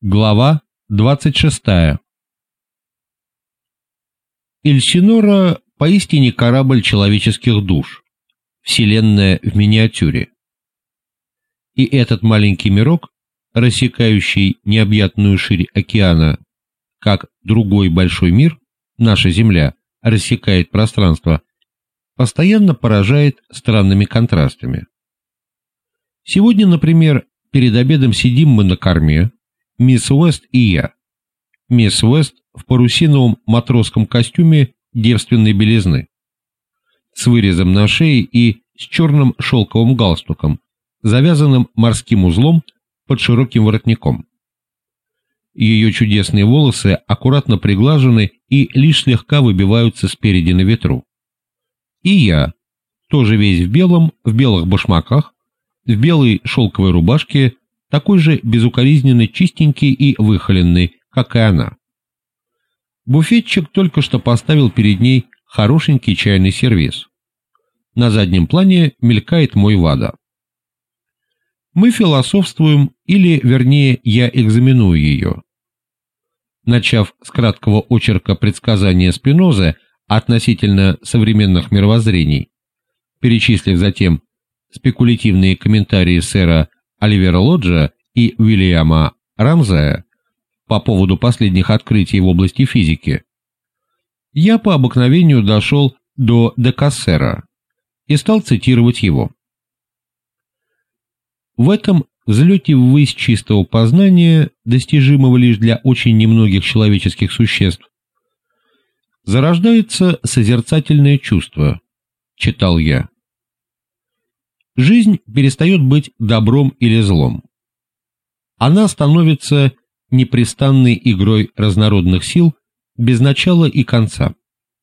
Глава 26. Эльсинора поистине корабль человеческих душ, вселенная в миниатюре. И этот маленький мирок, рассекающий необъятную ширь океана, как другой большой мир, наша Земля, рассекает пространство, постоянно поражает странными контрастами. Сегодня, например, перед обедом сидим мы на корме, мисс Уэст и я. Мисс Уэст в парусиновом матросском костюме девственной белизны, с вырезом на шее и с черным шелковым галстуком, завязанным морским узлом под широким воротником. Ее чудесные волосы аккуратно приглажены и лишь слегка выбиваются спереди на ветру. И я, тоже весь в белом, в белых башмаках, в белой шелковой рубашке, такой же безукоризненно чистенький и выхоленный, как и она. Буфетчик только что поставил перед ней хорошенький чайный сервиз. На заднем плане мелькает мой Вада. Мы философствуем, или, вернее, я экзаменую ее. Начав с краткого очерка предсказания Спинозы относительно современных мировоззрений, перечислив затем спекулятивные комментарии сэра Оливера Лоджа и Уильяма Рамсая по поводу последних открытий в области физики, я по обыкновению дошел до Декассера и стал цитировать его. В этом взлете ввысь чистого познания, достижимого лишь для очень немногих человеческих существ, зарождается созерцательное чувство, читал я. Жизнь перестает быть добром или злом. Она становится непрестанной игрой разнородных сил без начала и конца.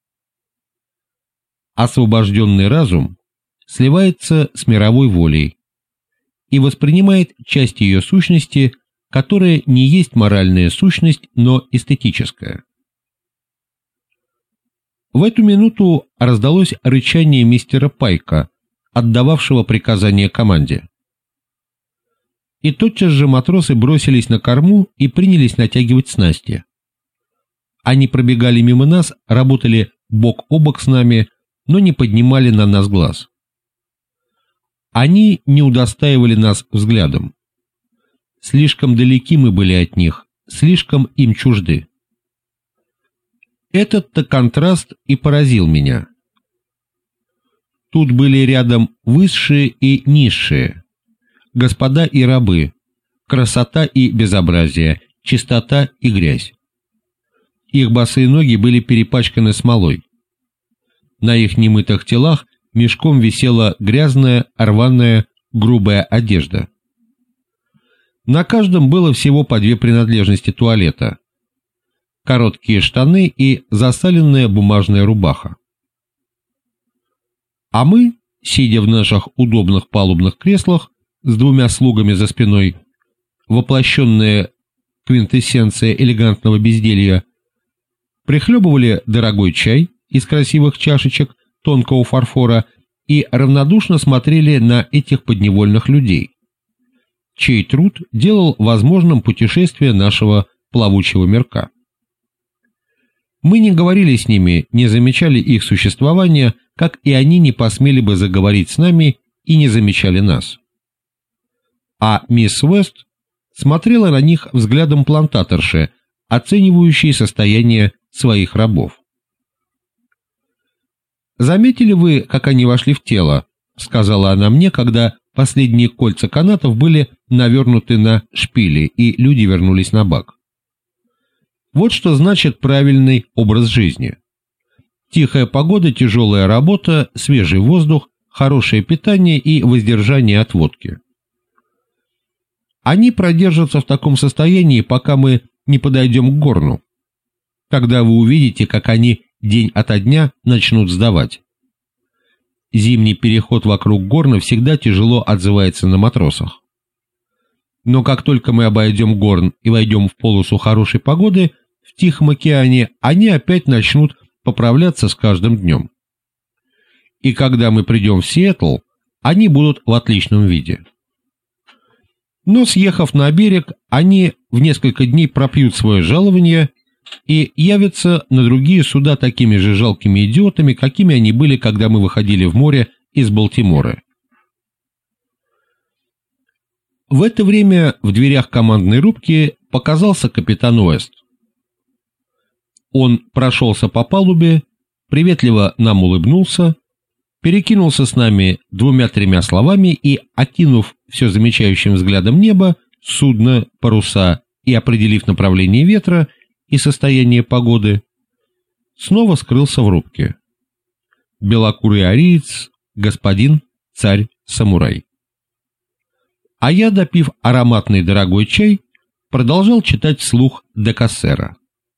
Освобожденный разум сливается с мировой волей и воспринимает часть ее сущности, которая не есть моральная сущность, но эстетическая. В эту минуту раздалось рычание мистера Пайка, отдававшего приказания команде. И тотчас же матросы бросились на корму и принялись натягивать снасти. Они пробегали мимо нас, работали бок о бок с нами, но не поднимали на нас глаз. Они не удостаивали нас взглядом. Слишком далеки мы были от них, слишком им чужды. Этот-то контраст и поразил меня. Тут были рядом высшие и низшие, господа и рабы, красота и безобразие, чистота и грязь. Их босые ноги были перепачканы смолой. На их немытых телах мешком висела грязная, рваная, грубая одежда. На каждом было всего по две принадлежности туалета: короткие штаны и засаленная бумажная рубаха. А мы, сидя в наших удобных палубных креслах с двумя слугами за спиной, воплощенная квинтэссенция элегантного безделья, прихлебывали дорогой чай из красивых чашечек тонкого фарфора и равнодушно смотрели на этих подневольных людей, чей труд делал возможным путешествие нашего плавучего мирка. Мы не говорили с ними, не замечали их существования, как и они не посмели бы заговорить с нами и не замечали нас. А мисс Уэст смотрела на них взглядом плантаторши, оценивающей состояние своих рабов. «Заметили вы, как они вошли в тело?» — сказала она мне, когда последние кольца канатов были навернуты на шпили, и люди вернулись на бак. Вот что значит правильный образ жизни. Тихая погода, тяжелая работа, свежий воздух, хорошее питание и воздержание от водки. Они продержатся в таком состоянии, пока мы не подойдем к горну. Тогда вы увидите, как они день ото дня начнут сдавать. Зимний переход вокруг горна всегда тяжело отзывается на матросах. Но как только мы обойдем горн и войдем в полосу хорошей погоды в Тихом океане, они опять начнут поправляться с каждым днем. И когда мы придем в Сиэтл, они будут в отличном виде. Но, съехав на берег, они в несколько дней пропьют свое жалование и явятся на другие суда такими же жалкими идиотами, какими они были, когда мы выходили в море из Балтимора. В это время в дверях командной рубки показался капитан Уэст. Он прошелся по палубе, приветливо нам улыбнулся, перекинулся с нами 2-3 словами и, окинув все замечающим взглядом небо, судно, паруса и определив направление ветра и состояние погоды, снова скрылся в рубке. Белокурый ариец, господин, царь, самурай. А я, допив ароматный дорогой чай, продолжал читать вслух де Кассера.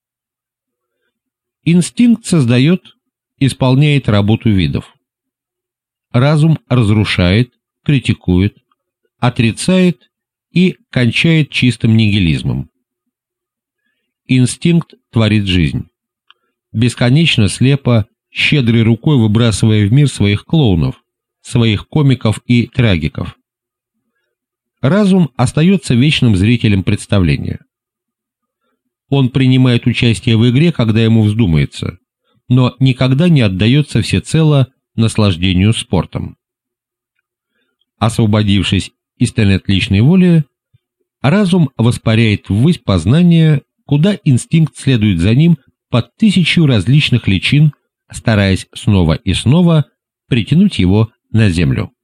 Инстинкт создает, исполняет работу видов. Разум разрушает, критикует, отрицает и кончает чистым нигилизмом. Инстинкт творит жизнь, бесконечно слепо, щедрой рукой выбрасывая в мир своих клоунов, своих комиков и трагиков. Разум остается вечным зрителем представления. Он принимает участие в игре, когда ему вздумается, но никогда не отдается всецело наслаждению спортом. Освободившись из тенет личной воли, разум воспаряет ввысь познания, куда инстинкт следует за ним под 1000 различных личин, стараясь снова и снова притянуть его на землю.